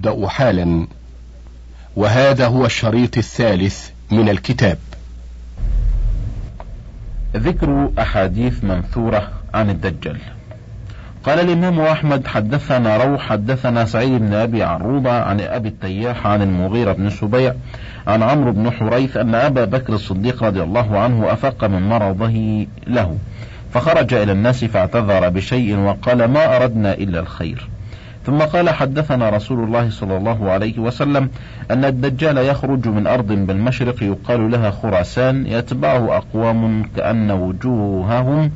يبدأ حالا. وهذا هو الشريط الثالث من الكتاب. ذكر أحاديث منثورة عن الدجال. قال الإمام أحمد: حدثنا روح حدثنا سعيد بن أبي عروبة عن أبي التياح عن المغيرة بن سبيع عن عمرو بن حريث أن أبا بكر الصديق رضي الله عنه أفاق من مرضه له، فخرج إلى الناس فاعتذر بشيء وقال: ما أردنا إلا الخير. ثم قال: حدثنا رسول الله صلى الله عليه وسلم أن الدجال يخرج من أرض بالمشرق يقال لها خراسان، يتبعه أقوام كأن وجوههم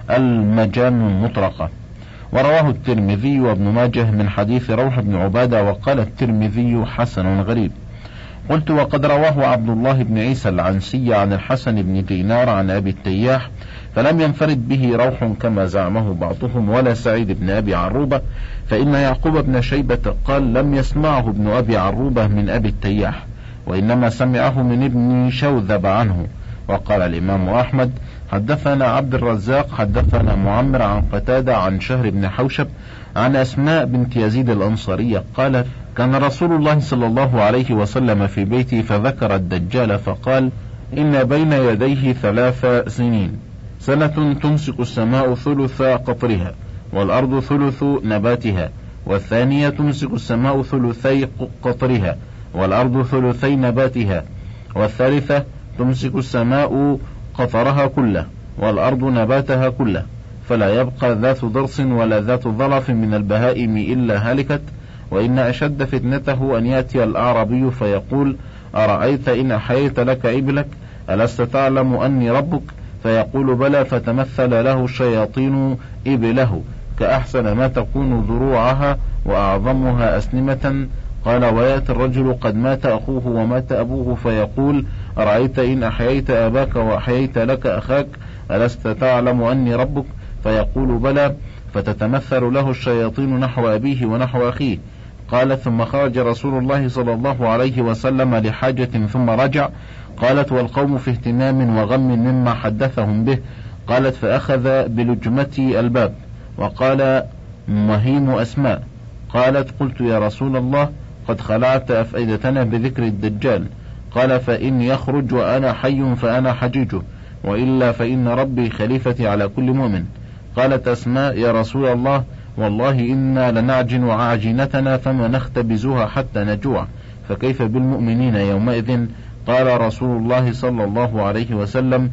المجان المطرقة. ورواه الترمذي وابن ماجه من حديث روح بن عبادة، وقال الترمذي: حسن غريب. قلت: وقد رواه عبد الله بن عيسى العنسي عن الحسن بن دينار عن أبي التياح، فلم ينفرد به روح كما زعمه بعضهم، ولا سعيد بن أبي عروبة، فإن يعقوب بن شيبة قال: لم يسمعه ابن أبي عروبة من أبي التياح، وإنما سمعه من ابن شوذب عنه. وقال الإمام أحمد: حدثنا عبد الرزاق حدثنا معمر عن قتادة عن شهر بن حوشب عن أسماء بنت يزيد الأنصارية قالت: كان رسول الله صلى الله عليه وسلم في بيتي فذكر الدجال فقال: إن بين يديه 3 سنين، سنة تمسك السماء ثلث قطرها والأرض ثلث نباتها، والثانية تمسك السماء ثلثي قطرها والأرض ثلثي نباتها، والثالثة تمسك السماء قطرها كله والأرض نباتها كله، فلا يبقى ذات ضرس ولا ذات ظلف من البهائم إلا هلكت. وإن أشد فتنته أن يأتي الأعرابي فيقول: أرأيت إن أحييت لك إبلك ألست تعلم أني ربك؟ فيقول: بلى. فتمثل له الشياطين إبله كأحسن ما تكون ذروعها وأعظمها أسنمة. قال: ويأتي الرجل قد مات أخوه ومات أبوه فيقول: أرأيت إن أحييت أباك وأحييت لك أخاك ألست تعلم أني ربك؟ فيقول: بلى. فتتمثل له الشياطين نحو أبيه ونحو أخيه. قالت: ثم خرج رسول الله صلى الله عليه وسلم لحاجة ثم رجع. قالت: والقوم في اهتمام وغم مما حدثهم به. قالت: فأخذ بلجمتي الباب وقال: مهيم أسماء. قالت: قلت: يا رسول الله، قد خلعت أفئدتنا بذكر الدجال. قال: فإن يخرج وأنا حي فأنا حجيجه، وإلا فإن ربي خليفتي على كل مؤمن. قالت أسماء: يا رسول الله، والله إنا لنعجن عجينتنا فما نختبزها حتى نجوع، فكيف بالمؤمنين يومئذ؟ قال رسول الله صلى الله عليه وسلم: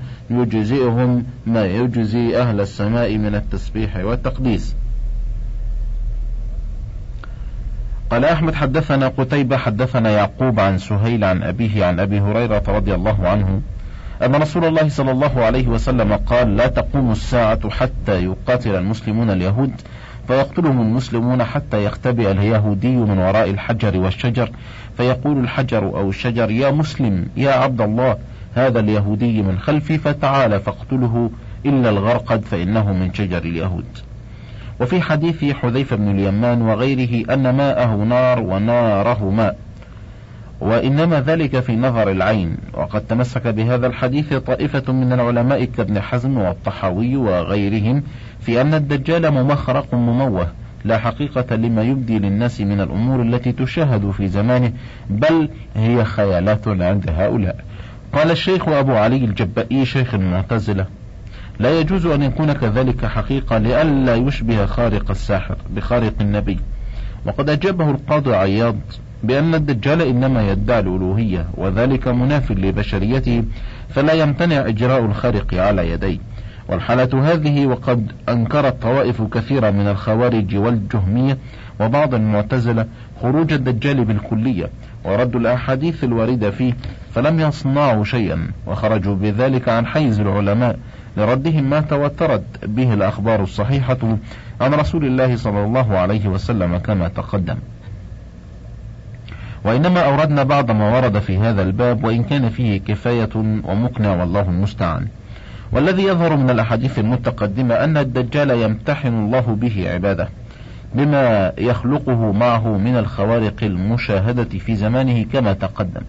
يجزئهم ما يجزي أهل السماء من التسبيح والتقديس. قال أحمد: حدثنا قتيبة حدثنا يعقوب عن سهيل عن أبيه عن أبي هريرة رضي الله عنه أن رسول الله صلى الله عليه وسلم قال: لا تقوم الساعة حتى يقاتل المسلمون اليهود فيقتلهم المسلمون حتى يختبئ اليهودي من وراء الحجر والشجر، فيقول الحجر أو الشجر: يا مسلم، يا عبد الله، هذا اليهودي من خلفي، فتعال فاقتله إلا الغرقد فإنه من شجر اليهود. وفي حديث حذيفة بن اليمان وغيره أن ماءه نار وناره ماء، وإنما ذلك في نظر العين. وقد تمسك بهذا الحديث طائفة من العلماء كابن حزم والطحاوي وغيرهم في أن الدجال ممخرق مموه، لا حقيقة لما يبدي للناس من الأمور التي تشاهد في زمانه، بل هي خيالات عند هؤلاء. قال الشيخ أبو علي الجبائي شيخ المعتزلة: لا يجوز أن يكون كذلك حقيقة لئلا يشبه خارق الساحر بخارق النبي. وقد أجابه القاضي عياض بأن الدجال إنما يدعي الألوهية، وذلك مناف لبشريته، فلا يمتنع إجراء الخارق على يديه. والحالة هذه وقد أنكرت طوائف كثيرة من الخوارج والجهمية وبعض المعتزلة خروج الدجال بالكلية، وردوا الأحاديث الواردة فيه، فلم يصنعوا شيئا، وخرجوا بذلك عن حيز العلماء لردهم ما تواترت به الأخبار الصحيحة عن رسول الله صلى الله عليه وسلم كما تقدم. وإنما أوردنا بعض ما ورد في هذا الباب، وإن كان فيه كفاية ومقنع والله المستعان. والذي يظهر من الأحاديث المتقدمة أن الدجال يمتحن الله به عباده بما يخلقه معه من الخوارق المشاهدة في زمانه كما تقدم،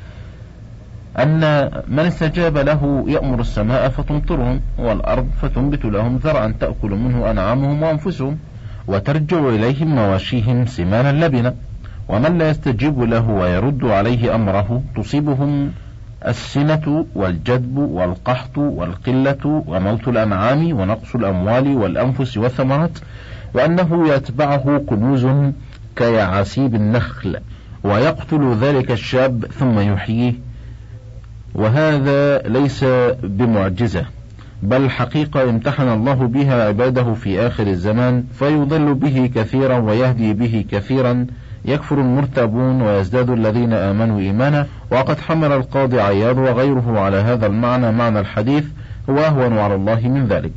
أن من استجاب له يأمر السماء فتمطرهم والأرض فتنبت لهم زرعا تأكل منه أنعامهم وأنفسهم وترجع إليهم مواشيهم سمانا لبنا، ومن لا يستجيب له ويرد عليه أمره تصيبهم السنة والجدب والقحط والقلة وموت الأنعام ونقص الأموال والأنفس والثمرات، وأنه يتبعه كنوز كيعاسيب النخل، ويقتل ذلك الشاب ثم يحييه. وهذا ليس بمعجزة، بل حقيقة امتحن الله بها عباده في آخر الزمان، فيضل به كثيرا ويهدي به كثيرا، يكفر المرتابون ويزداد الذين آمنوا إيمانا. وقد حمل القاضي عياض وغيره على هذا المعنى معنى الحديث: هو أهون على الله من ذلك،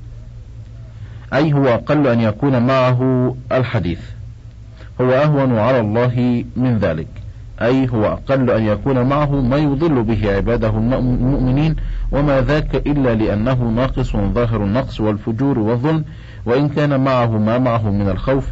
أي هو أقل أن يكون معه الحديث. هو أهون على الله من ذلك، أي هو أقل أن يكون معه ما يضل به عباده المؤمنين، وما ذاك إلا لأنه ناقص ظاهر النقص والفجور والظلم، وإن كان معه ما معه من الخوف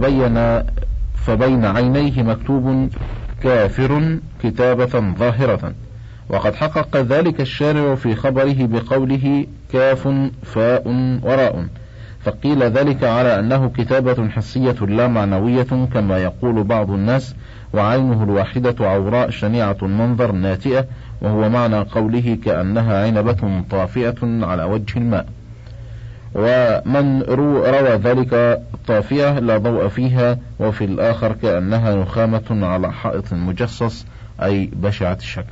فبين عينيه مكتوب كافر كتابة ظاهرة. وقد حقق ذلك الشارع في خبره بقوله كاف فاء وراء، فقيل ذلك على أنه كتابة حسية لا معنوية كما يقول بعض الناس، وعينه الواحدة عوراء شنيعة المنظر ناتئة، وهو معنى قوله كأنها عنبة طافئة على وجه الماء. ومن روى ذلك طافئة لا ضوء فيها، وفي الآخر كأنها نخامة على حائط مجصص، أي بشعة الشكل.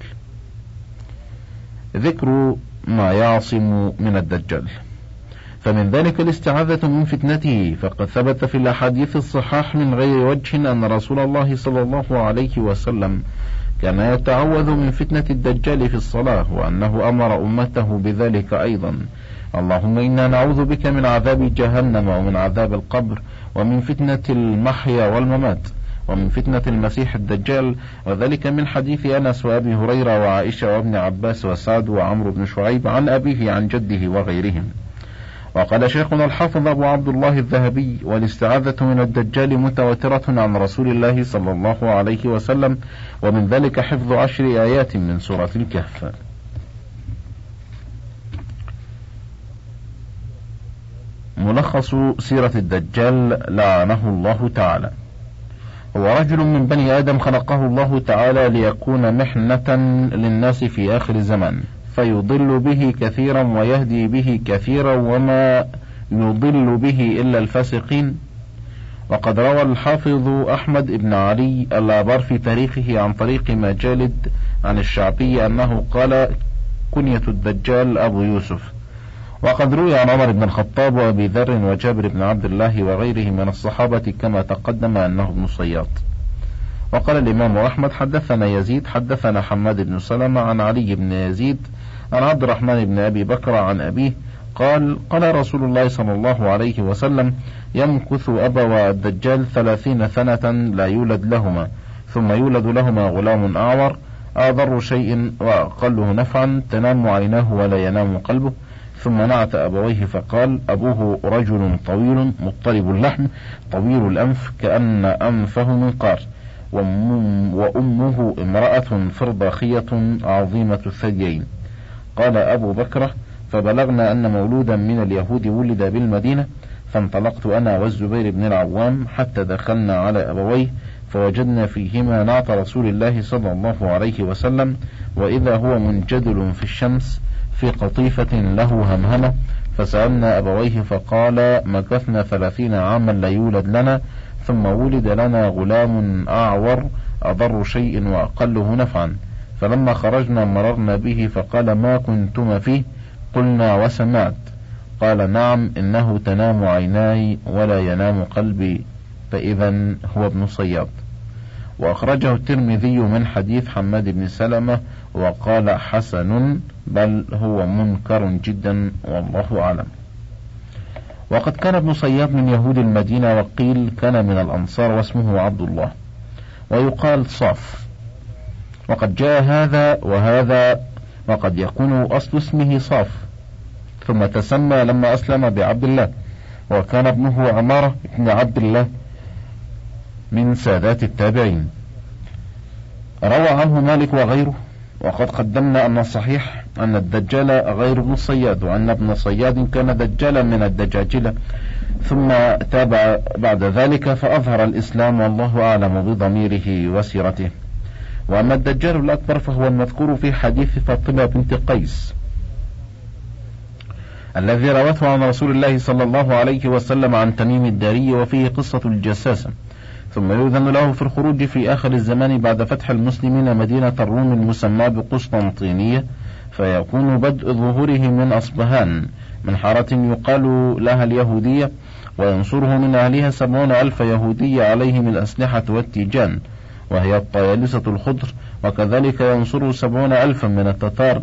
ذكر ما يعصم من الدجال. فمن ذلك الاستعاذة من فتنته، فقد ثبت في الأحاديث الصحاح من غير وجه أن رسول الله صلى الله عليه وسلم كان يتعوذ من فتنة الدجال في الصلاة، وأنه أمر أمته بذلك أيضا: اللهم إنا نعوذ بك من عذاب جهنم ومن عذاب القبر ومن فتنة المحيا والممات ومن فتنة المسيح الدجال. وذلك من حديث أنس وأبي هريرة وعائشة وابن عباس وسعد وعمرو بن شعيب عن أبيه عن جده وغيرهم. وقال شيخنا الحافظ أبو عبد الله الذهبي: والاستعاذة من الدجال متواترة عن رسول الله صلى الله عليه وسلم، ومن ذلك حفظ 10 آيات من سورة الكهف. ملخص سيرة الدجال لعنه الله تعالى. هو رجل من بني آدم خلقه الله تعالى ليكون محنة للناس في آخر الزمان، فيضل به كثيرا ويهدي به كثيرا، وما يضل به إلا الفاسقين. وقد روى الحافظ أحمد بن علي الآبار في تاريخه عن طريق مجالد عن الشعبي أنه قال: كنية الدجال أبو يوسف. وقد روي عن عمر بن الخطاب وأبي ذر وجابر بن عبد الله وغيرهم من الصحابة كما تقدم أنه ابن صياد. وقال الإمام أحمد: حدثنا يزيد حدثنا حماد بن سلمة عن علي بن يزيد عن عبد الرحمن بن أبي بكر عن أبيه قال: قال رسول الله صلى الله عليه وسلم: يمكث أبوى الدجال 30 سنة لا يولد لهما، ثم يولد لهما غلام أعور أضر شيء وأقله نفعا، تنام عيناه ولا ينام قلبه. ثم نعت أبويه فقال: أبوه رجل طويل مضطرب اللحم طويل الأنف كأن أنفه منقار، وأمه امرأة فرضاخية عظيمة الثديين. قال أبو بكر: فبلغنا أن مولودا من اليهود ولد بالمدينة، فانطلقت أنا والزبير بن العوام حتى دخلنا على أبويه، فوجدنا فيهما نعت رسول الله صلى الله عليه وسلم، وإذا هو منجدل في الشمس في قطيفة له همهمة. فسألنا أبويه فقال: مكثنا 30 عاما لا يولد لنا، ثم ولد لنا غلام أعور أضر شيء وأقله نفعا. فلما خرجنا مررنا به فقال: ما كنتم فيه؟ قلنا: وسمعت. قال: نعم، إنه تنام عيناي ولا ينام قلبي، فإذا هو ابن صياد. وأخرجه الترمذي من حديث حماد بن سلمة وقال: حسن، بل هو منكر جدا، والله أعلم. وقد كان ابن صياد من يهود المدينة، وقيل كان من الأنصار، واسمه عبد الله، ويقال صاف. وقد جاء هذا وهذا، وقد يكون أصل اسمه صاف، ثم تسمى لما أسلم بعبد الله، وكان ابنه عمارة بن عبد الله من سادات التابعين. روى عنه مالك وغيره. وقد قدمنا أن الصحيح أن الدجال غير ابن الصياد، وأن ابن الصياد كان دجالا من الدجاجلة، ثم تاب بعد ذلك فأظهر الإسلام، والله أعلم بضميره وسيرته. وأما الدجال الأكبر فهو المذكور في حديث فاطمة بنت قيس الذي روته عن رسول الله صلى الله عليه وسلم عن تميم الداري، وفيه قصة الجساسة. ثم يؤذن له في الخروج في آخر الزمان بعد فتح المسلمين مدينة الروم المسمى بقسطنطينية، فيكون بدء ظهوره من أصبهان من حارة يقال لها اليهودية، وينصره من أهلها 70,000 يهودي عليهم الأسلحة والتيجان وهي الطيالسة الخضر، وكذلك ينصره 70,000 من التتار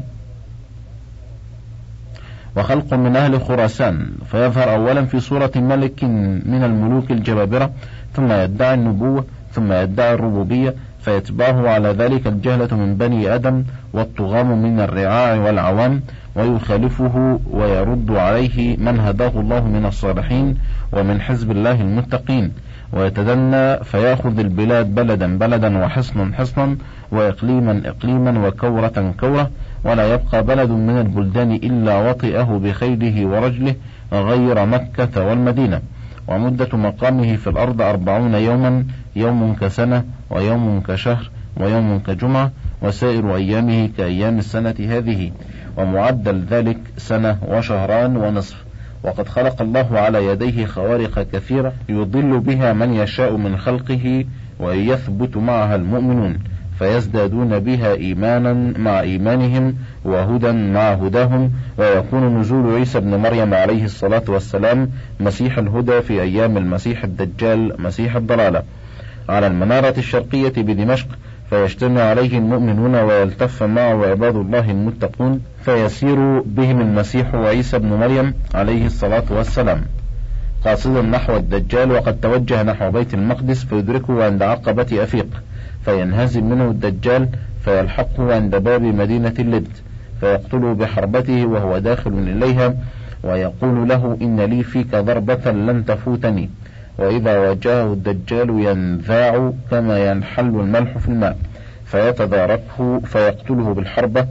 وخلق من أهل خراسان، فيظهر أولا في صورة ملك من الملوك الجبابرة، ثم يدعي النبوة، ثم يدعي الربوبية، فيتبعه على ذلك الجهلة من بني آدم والطغام من الرعاع والعوام، ويخالفه ويرد عليه من هداه الله من الصالحين ومن حزب الله المتقين، ويتدنى فيأخذ البلاد بلدا بلدا وحصنا حصنا وإقليما إقليما وكورة كورة، ولا يبقى بلد من البلدان إلا وطئه بخيله ورجله غير مكة والمدينة. ومدة مقامه في الأرض 40 يوما، يوم كسنة ويوم كشهر ويوم كجمعة، وسائر أيامه كأيام السنة هذه، ومعدل ذلك سنة وشهران ونصف. وقد خلق الله على يديه خوارق كثيرة يضل بها من يشاء من خلقه، ويثبت معها المؤمنون فيزدادون بها إيمانا مع إيمانهم وهدى مع هداهم. ويكون نزول عيسى بن مريم عليه الصلاة والسلام مسيح الهدى في أيام المسيح الدجال مسيح الضلالة على المنارة الشرقية بدمشق، فيجتمع عليه المؤمنون ويلتف معه عباد الله المتقون، فيسير بهم المسيح وعيسى بن مريم عليه الصلاة والسلام قاصدا نحو الدجال، وقد توجه نحو بيت المقدس فيدركه عند عقبة أفيق، فينهزم منه الدجال فيلحقه عند باب مدينة اللد، فيقتله بحربته وهو داخل إليها، ويقول له إن لي فيك ضربة لن تفوتني. وإذا واجهه الدجال ينذاع كما ينحل الملح في الماء، فيتداركه فيقتله بالحربة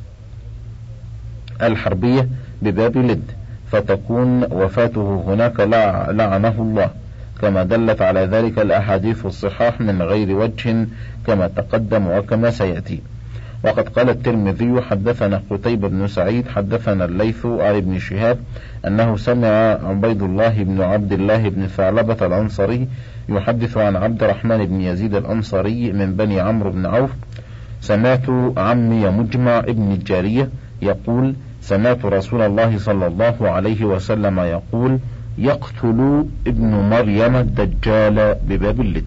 الحربية بباب لد، فتكون وفاته هناك لعنه الله، كما دلت على ذلك الأحاديث الصحاح من غير وجه كما تقدم وكما سيأتي. وقد قال الترمذي حدثنا قتيبة بن سعيد حدثنا الليث عن ابن شهاب أنه سمع عبيد الله بن عبد الله بن ثعلبة الأنصاري يحدث عن عبد الرحمن بن يزيد الأنصاري من بني عمرو بن عوف: سمعت عمي مجمع ابن الجارية يقول: سمعت رسول الله صلى الله عليه وسلم يقول: يقتل ابن مريم الدجال بباب اللد.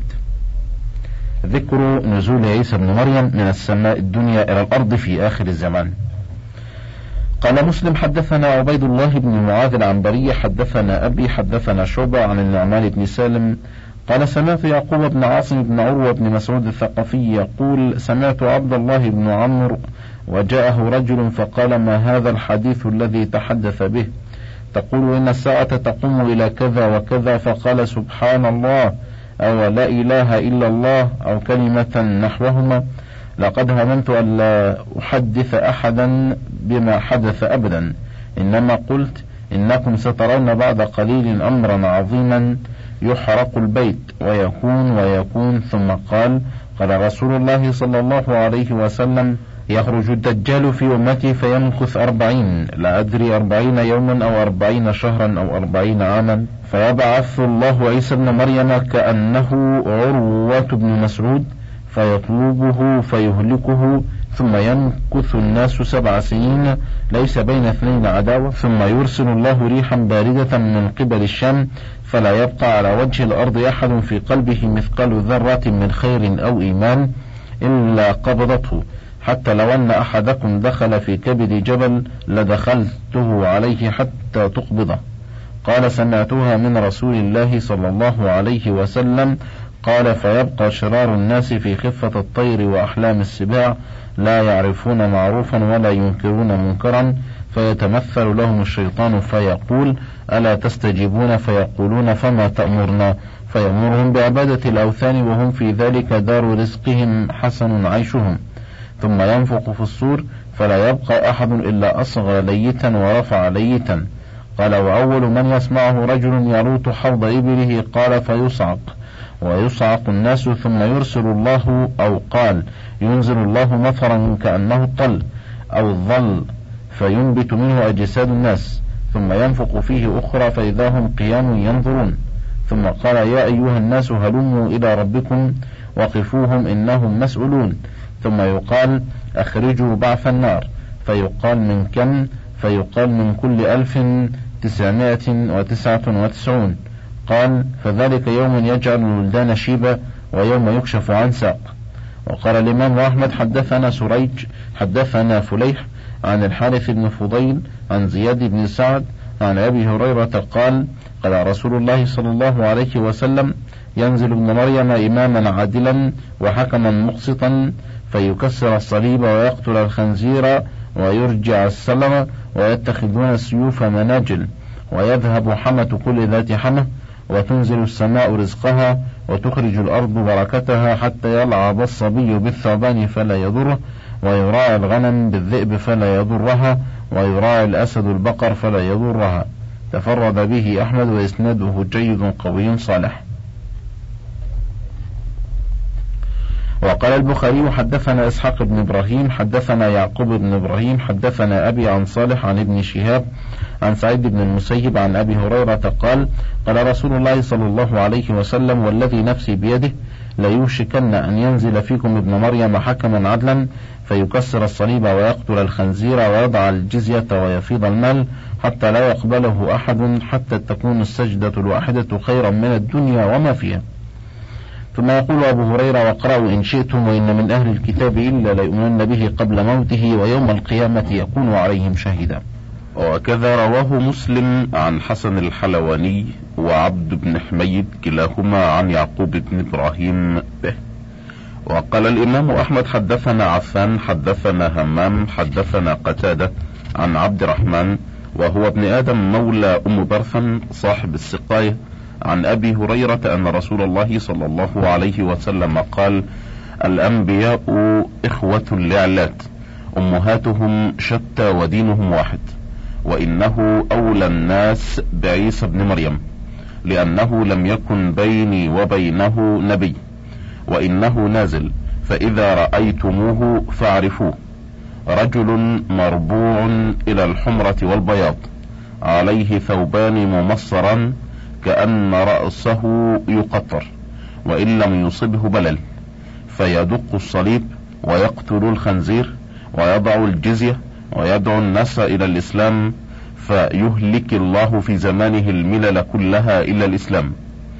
ذكر نزول عيسى بن مريم من السماء الدنيا إلى الأرض في آخر الزمان. قال مسلم: حدثنا عبيد الله بن معاذ العنبري حدثنا أبي حدثنا شعبة عن النعمان بن سالم قال: سمعت يعقوب بن عاصم بن عروة بن مسعود الثقفي يقول: سمعت عبد الله بن عمرو وجاءه رجل فقال: ما هذا الحديث الذي تحدث به؟ تقول إن الساعة تقوم إلى كذا وكذا. فقال: سبحان الله، أو لا إله إلا الله، أو كلمة نحوهما. لقد هممت أن لا أحدث أحدا بما حدث أبدا، إنما قلت إنكم سترون بعد قليل أمرا عظيما يحرق البيت ويكون. ثم قال: قال رسول الله صلى الله عليه وسلم: يخرج الدجال في أمتي فيمكث 40، لا أدري 40 يوما أو 40 شهرا أو 40 عاما، فيبعث الله عيسى ابن مريم كأنه عروة بن مسعود فيطلبه فيهلكه، ثم يمكث الناس 7 سنين ليس بين 2 عداوة، ثم يرسل الله ريحا باردة من قبل الشام، فلا يبقى على وجه الأرض أحد في قلبه مثقال ذرة من خير أو إيمان إلا قبضته، حتى لو أن أحدكم دخل في كبد جبل لدخلته عليه حتى تقبضه. قال: سمعتها من رسول الله صلى الله عليه وسلم. قال: فيبقى شرار الناس في خفة الطير وأحلام السباع، لا يعرفون معروفا ولا ينكرون منكرا، فيتمثل لهم الشيطان فيقول: ألا تستجيبون؟ فيقولون: فما تأمرنا؟ فيأمرهم بعبادة الأوثان، وهم في ذلك دار رزقهم حسن عيشهم. ثم ينفخ في الصور فلا يبقى أحد إلا أصغى ليتا ورفع ليتا. قال: وأول من يسمعه رجل يلوط حوض إبله، قال: فيصعق ويصعق الناس ثم يرسل الله، أو قال ينزل الله مطرا كأنه الطل أو الظل فينبت منه أجساد الناس، ثم ينفق فيه أخرى فإذا هم قيام ينظرون. ثم قال: يا أيها الناس هلموا إلى ربكم وقفوهم إنهم مسؤولون. ثم يقال: أخرجوا بعث النار، فيقال: من كم؟ فيقال: من كل 1999. قال: فذلك يوم يجعل الولدان شيبا ويوم يكشف عن ساق. وقال الإمام أحمد: حدثنا سريج حدثنا فليح عن الحارث بن فضيل عن زياد بن سعد عن أبي هريرة قال: قال رسول الله صلى الله عليه وسلم: ينزل ابن مريم إماما عادلا وحكما مقسطا، فيكسر الصليب ويقتل الخنزير ويرجع السلم، ويتخذون السيوف مناجل، ويذهب حمة كل ذات حمة، وتنزل السماء رزقها، وتخرج الأرض بركتها، حتى يلعب الصبي بالثعبان فلا يضره، ويراعي الغنم بالذئب فلا يضرها، ويراعي الأسد البقر فلا يضرها. تفرد به أحمد وإسناده جيد قوي صالح. وقال البخاري: حدثنا إسحاق بن إبراهيم حدثنا يعقوب بن إبراهيم حدثنا أبي عن صالح عن ابن شهاب عن سعيد بن المسيب عن أبي هريرة قال: قال رسول الله صلى الله عليه وسلم: والذي نفسي بيده ليوشكن أن ينزل فيكم ابن مريم حكما عدلا، فيكسر الصليب ويقتل الخنزير ويضع الجزية ويفيض المال، حتى لا يقبله أحد، حتى تكون السجدة الواحدة خيرا من الدنيا وما فيها. ثم يقول أبو هريرة: واقرأوا إن شئتم، وإن من أهل الكتاب إلا ليؤمنن به قبل موته، ويوم القيامة يكون عليهم شهيدا. وكذا رواه مسلم عن حسن الحلواني وعبد بن حميد كلاهما عن يعقوب بن إبراهيم به. وقال الإمام أحمد: حدثنا عفان حدثنا همام حدثنا قتادة عن عبد الرحمن وهو ابن آدم مولى أم برثم صاحب السقاية عن أبي هريرة أن رسول الله صلى الله عليه وسلم قال: الأنبياء إخوة لعلات، أمهاتهم شتى ودينهم واحد، وإنه أولى الناس بعيسى بن مريم، لأنه لم يكن بيني وبينه نبي، وإنه نازل، فإذا رأيتموه فاعرفوه، رجل مربوع إلى الحمرة والبياض، عليه ثوبان ممصران كأن رأسه يقطر، وإن لم يصبه بلل، فيدق الصليب ويقتل الخنزير ويضع الجزية ويدعو الناس إلى الإسلام، فيهلك الله في زمانه الملل كلها إلا الإسلام،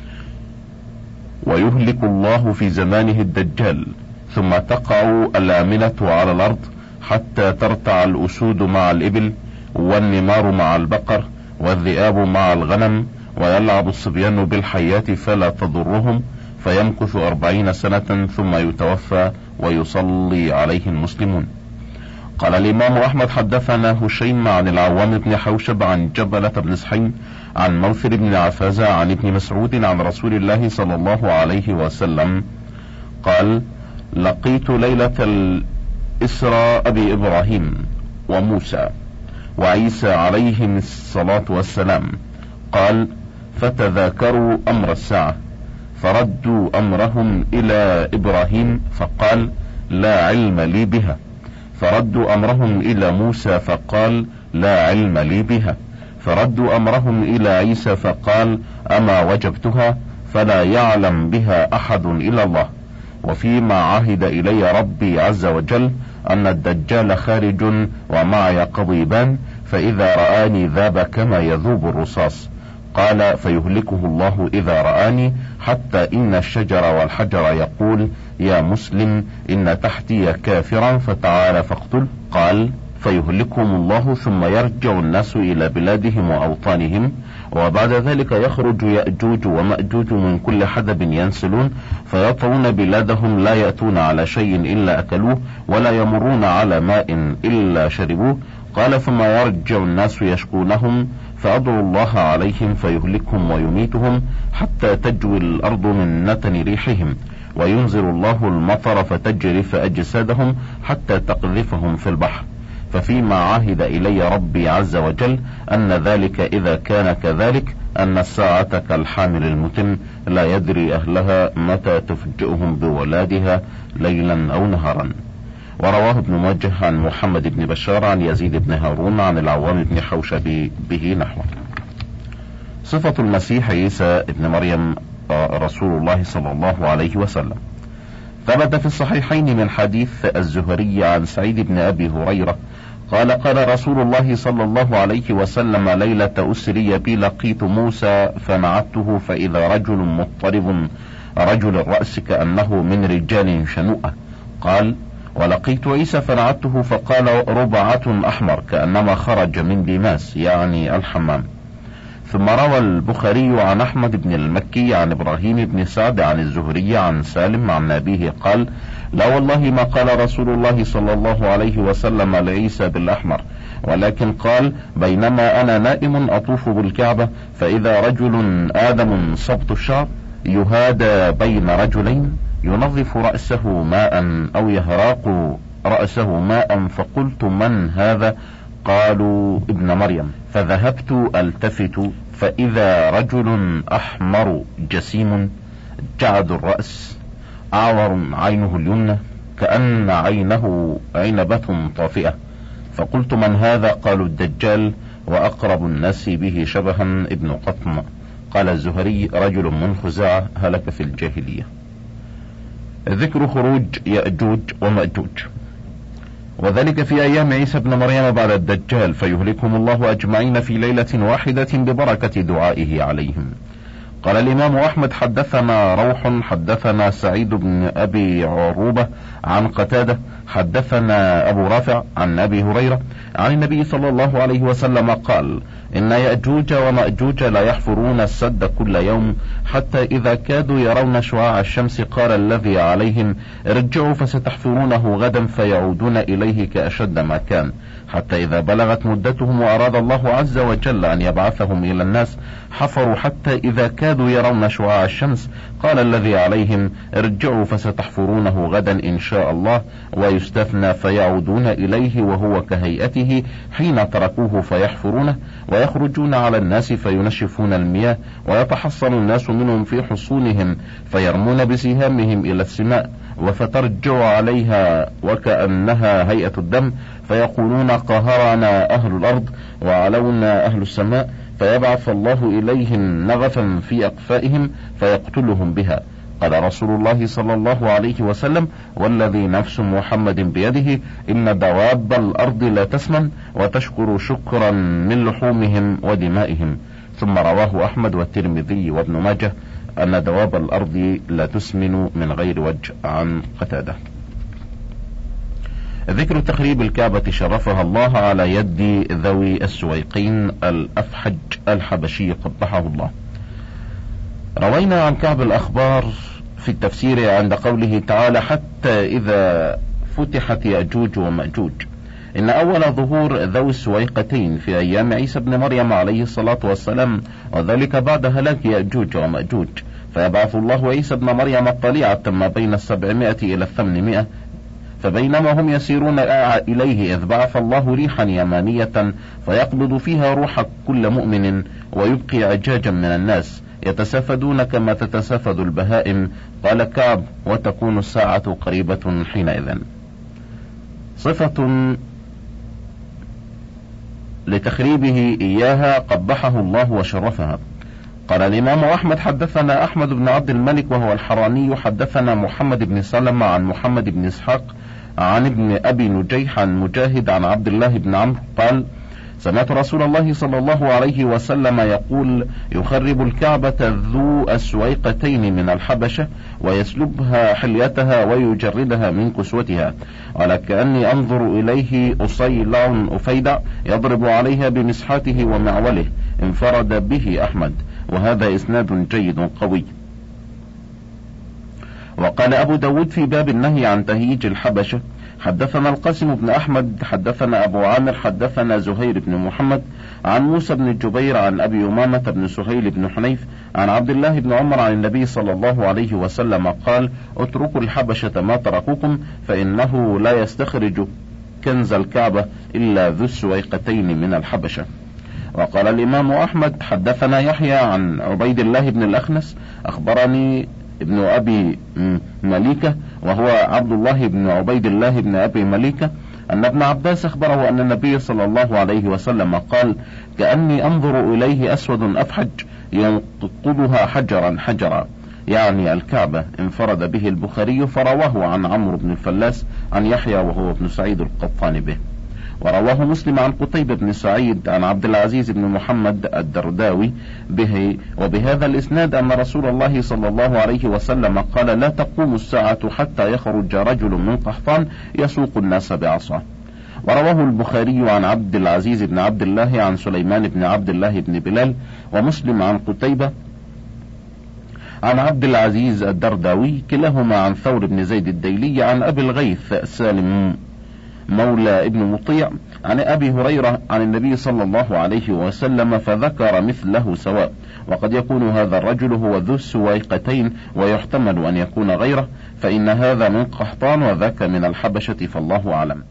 ويهلك الله في زمانه الدجال، ثم تقع الآمنة على الأرض حتى ترتع الأسود مع الإبل، والنمار مع البقر، والذئاب مع الغنم، ويلعب الصبيان بالحيات فلا تضرهم، فيمكث 40 سنة ثم يتوفى ويصلي عليه المسلمون. قال الإمام أحمد: حدثنا هشيم عن العوام بن حوشب عن جبلة بن سحيم عن موثر بن عفازة عن ابن مسعود عن رسول الله صلى الله عليه وسلم قال: لقيت ليلة الإسراء بإبراهيم وموسى وعيسى عليهم الصلاة والسلام. قال: فتذاكروا أمر الساعة، فردوا أمرهم إلى إبراهيم فقال: لا علم لي بها، فردوا أمرهم إلى موسى فقال: لا علم لي بها، فردوا أمرهم إلى عيسى فقال: أما وجبتها، فلا يعلم بها أحد إلا الله. وفيما عهد إلي ربي عز وجل أن الدجال خارج ومعي قضيبان، فإذا رآني ذاب كما يذوب الرصاص. قال: فيهلكه الله إذا رآني، حتى إن الشجر والحجر يقول: يا مسلم إن تحتي كافرا فتعال فاقتل. قال: فيهلكهم الله، ثم يرجع الناس إلى بلادهم وأوطانهم، وبعد ذلك يخرج يأجوج ومأجوج من كل حدب ينسلون، فيطعون بلادهم، لا يأتون على شيء إلا أكلوه، ولا يمرون على ماء إلا شربوه. قال: ثم يرجع الناس يشكونهم، فأدعو الله عليهم فيهلكهم ويميتهم، حتى تجوي الأرض من نتن ريحهم، وينزل الله المطر فتجرف أجسادهم حتى تقذفهم في البحر. ففيما عهد إلي ربي عز وجل أن ذلك إذا كان كذلك أن الساعة كالحامل المتم لا يدري أهلها متى تفجئهم بولادها ليلا أو نهارا. ورواه ابن ماجه عن محمد بن بشار عن يزيد بن هارون عن العوام بن حوشب به نحوه. صفة المسيح عيسى ابن مريم رسول الله صلى الله عليه وسلم. ثبت في الصحيحين من حديث الزهري عن سعيد بن أبي هريرة قال قال رسول الله صلى الله عليه وسلم ليلة أسري بي لقيت موسى فنعته فإذا رجل مضطرب رجل الرأس كأنه من رجال شنوءة. قال ولقيت عيسى فنعته فقال ربعة أحمر كأنما خرج من ديماس يعني الحمام. ثم روى البخاري عن أحمد بن المكي عن إبراهيم بن سعد عن الزهري عن سالم عن أبيه قال لا والله ما قال رسول الله صلى الله عليه وسلم لعيسى بالأحمر، ولكن قال بينما أنا نائم أطوف بالكعبة فإذا رجل آدم صبط الشعر يهادى بين رجلين ينظف رأسه ماء أو يهراق رأسه ماء، فقلت من هذا؟ قالوا ابن مريم، فذهبت ألتفت فإذا رجل أحمر جسيم جعد الرأس أعور عينه اليمنى كأن عينه عنبة طافئة، فقلت من هذا؟ قالوا الدجال وأقرب الناس به شبها ابن قطن. قال الزهري رجل من خزاعة هلك في الجاهلية. ذكر خروج يأجوج ومأجوج، وذلك في أيام عيسى بن مريم بعد الدجال، فيهلكهم الله أجمعين في ليلة واحدة ببركة دعائه عليهم. قال الإمام أحمد حدثنا روح حدثنا سعيد بن أبي عروبة عن قتادة حدثنا أبو رافع عن أبي هريرة عن النبي صلى الله عليه وسلم قال إن يأجوج ومأجوج لا يحفرون السد كل يوم حتى إذا كادوا يرون شعاع الشمس قال الذي عليهم ارجعوا فستحفرونه غدا فيعودون إليه كأشد ما كان، حتى إذا بلغت مدتهم وأراد الله عز وجل أن يبعثهم إلى الناس حفروا حتى إذا كادوا يرون شعاع الشمس قال الذي عليهم ارجعوا فستحفرونه غدا إن شاء الله، ويستثنى فيعودون إليه وهو كهيئته حين تركوه فيحفرونه، ويخرجون على الناس فينشفون المياه ويتحصن الناس منهم في حصونهم فيرمون بسهامهم إلى السماء وفترجع عليها وكأنها هيئة الدم، فيقولون قهرنا أهل الأرض وعلونا أهل السماء، فيبعث الله إليهم نغفا في أقفائهم فيقتلهم بها. قال رسول الله صلى الله عليه وسلم والذي نفس محمد بيده إن دواب الأرض لا تسمن وتشكر شكرا من لحومهم ودمائهم. ثم رواه أحمد والترمذي وابن ماجه أن دواب الأرض لا تسمن من غير وجه عن قتادة. ذكر تخريب الكعبة شرفها الله على يد ذوي السويقين الأفحج الحبشي قبحه الله. روينا عن كعب الأخبار في التفسير عند قوله تعالى حتى إذا فتحت يأجوج ومأجوج إن أول ظهور ذوي السويقتين في أيام عيسى بن مريم عليه الصلاة والسلام، وذلك بعد هلاك يأجوج ومأجوج، فيبعث الله عيسى بن مريم طليعة ما بين 700 إلى 800، فبينما هم يسيرون إليه إذ بعث الله ريحا يمانية فيقبض فيها روح كل مؤمن ويبقي عجاجا من الناس يتسافدون كما تتسافد البهائم. قال كعب وتكون الساعة قريبة حينئذ. صفة لتخريبه إياها قبحه الله وشرفها. قال الإمام أحمد حدثنا أحمد بن عبد الملك وهو الحراني حدثنا محمد بن سلمة عن محمد بن إسحاق عن ابن أبي نجيح عن مجاهد عن عبد الله بن عمرو قال سمعت رسول الله صلى الله عليه وسلم يقول يخرب الكعبة ذو السويقتين من الحبشة ويسلبها حليتها ويجردها من كسوتها، ولكأني أنظر إليه أصيلع أفيدع يضرب عليها بمسحاته ومعوله. انفرد به أحمد وهذا إسناد جيد قوي. وقال أبو داود في باب النهي عن تهييج الحبشة حدثنا القاسم بن أحمد حدثنا أبو عامر حدثنا زهير بن محمد عن موسى بن الجبير عن أبي أمامة بن سهيل بن حنيف عن عبد الله بن عمر عن النبي صلى الله عليه وسلم قال اتركوا الحبشة ما تركوكم فإنه لا يستخرج كنز الكعبة إلا ذو السويقتين من الحبشة. وقال الإمام أحمد حدثنا يحيى عن عبيد الله بن الأخنس أخبرني ابن أبي مليكة وهو عبد الله بن عبيد الله بن أبي مليكة أن ابن عباس أخبره أن النبي صلى الله عليه وسلم قال: كأني أنظر إليه أسود أفحج ينقضها حجرا حجرا، يعني الكعبة. انفرد به البخاري فرواه عن عمرو بن الفلاس عن يحيى وهو ابن سعيد القطان به. ورواه مسلم عن قتيبة بن سعيد عن عبد العزيز بن محمد الدرداوي به وبهذا الإسناد أن رسول الله صلى الله عليه وسلم قال: لا تقوم الساعة حتى يخرج رجل من قحطان يسوق الناس بعصاه. ورواه البخاري عن عبد العزيز بن عبد الله عن سليمان بن عبد الله بن بلال، ومسلم عن قتيبة عن عبد العزيز الدرداوي كلاهما عن ثور بن زيد الديلي عن أبي الغيث سالم مولى ابن مطيع عن أبي هريرة عن النبي صلى الله عليه وسلم فذكر مثله سواء. وقد يكون هذا الرجل هو ذو السويقتين ويحتمل أن يكون غيره، فإن هذا من قحطان وذاك من الحبشة، فالله أعلم.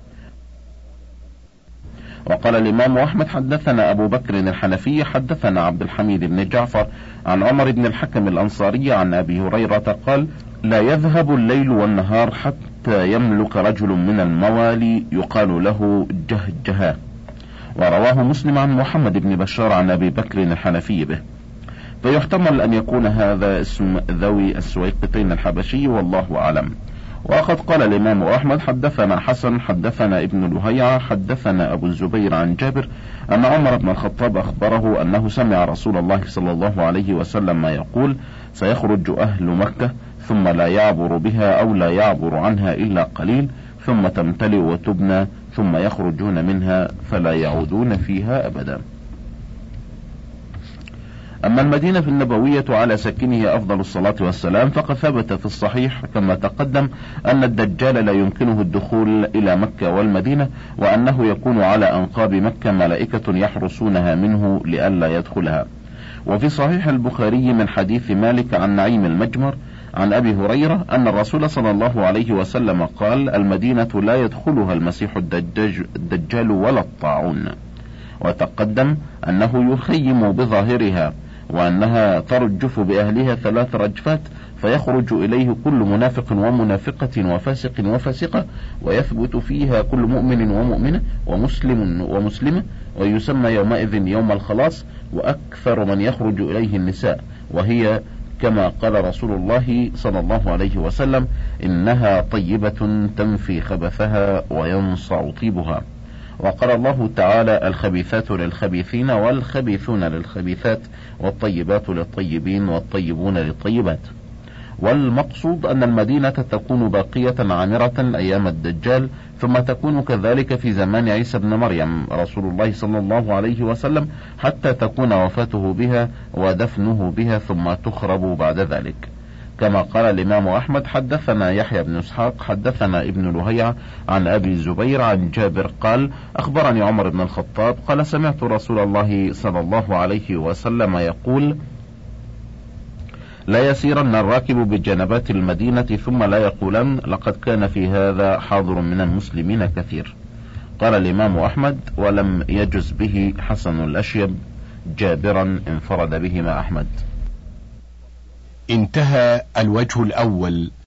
وقال الإمام أحمد حدثنا أبو بكر الحنفي حدثنا عبد الحميد بن جعفر عن عمر بن الحكم الأنصاري عن أبي هريرة قال: لا يذهب الليل والنهار حتى يملك رجل من الموالي يقال له جهجها. ورواه مسلم عن محمد بن بشار عن أبي بكر الحنفي به، فيحتمل أن يكون هذا اسم ذوي السويقتين الحبشي، والله أعلم. وقد قال الإمام أحمد حدثنا حسن حدثنا ابن لهيعة حدثنا أبو الزبير عن جابر أن عمر بن الخطاب أخبره أنه سمع رسول الله صلى الله عليه وسلم يقول: سيخرج أهل مكة ثم لا يعبر بها أو لا يعبر عنها إلا قليل، ثم تمتلئ وتبنى، ثم يخرجون منها فلا يعودون فيها أبدا. أما المدينة النبوية على سكنه أفضل الصلاة والسلام فقد ثبت في الصحيح كما تقدم أن الدجال لا يمكنه الدخول إلى مكة والمدينة، وأنه يكون على أنقاب مكة ملائكة يحرسونها منه لئلا يدخلها. وفي صحيح البخاري من حديث مالك عن نعيم المجمر عن أبي هريرة أن الرسول صلى الله عليه وسلم قال: المدينة لا يدخلها المسيح الدجال ولا الطاعون. وتقدم أنه يخيم بظاهرها، وأنها ترجف بأهلها 3 رجفات، فيخرج إليه كل منافق ومنافقة وفاسق وفاسقة، ويثبت فيها كل مؤمن ومؤمنة ومسلم ومسلمة، ويسمى يومئذ يوم الخلاص. وأكثر من يخرج إليه النساء، وهي كما قال رسول الله صلى الله عليه وسلم: إنها طيبة تنفي خبثها وينصع طيبها. وقال الله تعالى: الخبيثات للخبيثين والخبيثون للخبيثات والطيبات للطيبين والطيبون للطيبات. والمقصود أن المدينة تكون باقية عامرة أيام الدجال، ثم تكون كذلك في زمان عيسى بن مريم رسول الله صلى الله عليه وسلم، حتى تكون وفاته بها ودفنه بها، ثم تخرب بعد ذلك. كما قال الإمام أحمد حدثنا يحيى بن إسحاق حدثنا ابن لهيعة عن أبي الزبير عن جابر قال: أخبرني عمر بن الخطاب قال: سمعت رسول الله صلى الله عليه وسلم يقول: لا يسيرن الراكب بجنبات المدينة ثم لا يقولن لقد كان في هذا حاضر من المسلمين كثير. قال الإمام أحمد: ولم يجز به حسن الأشيب جابرا، انفرد بهما أحمد. انتهى الوجه الأول.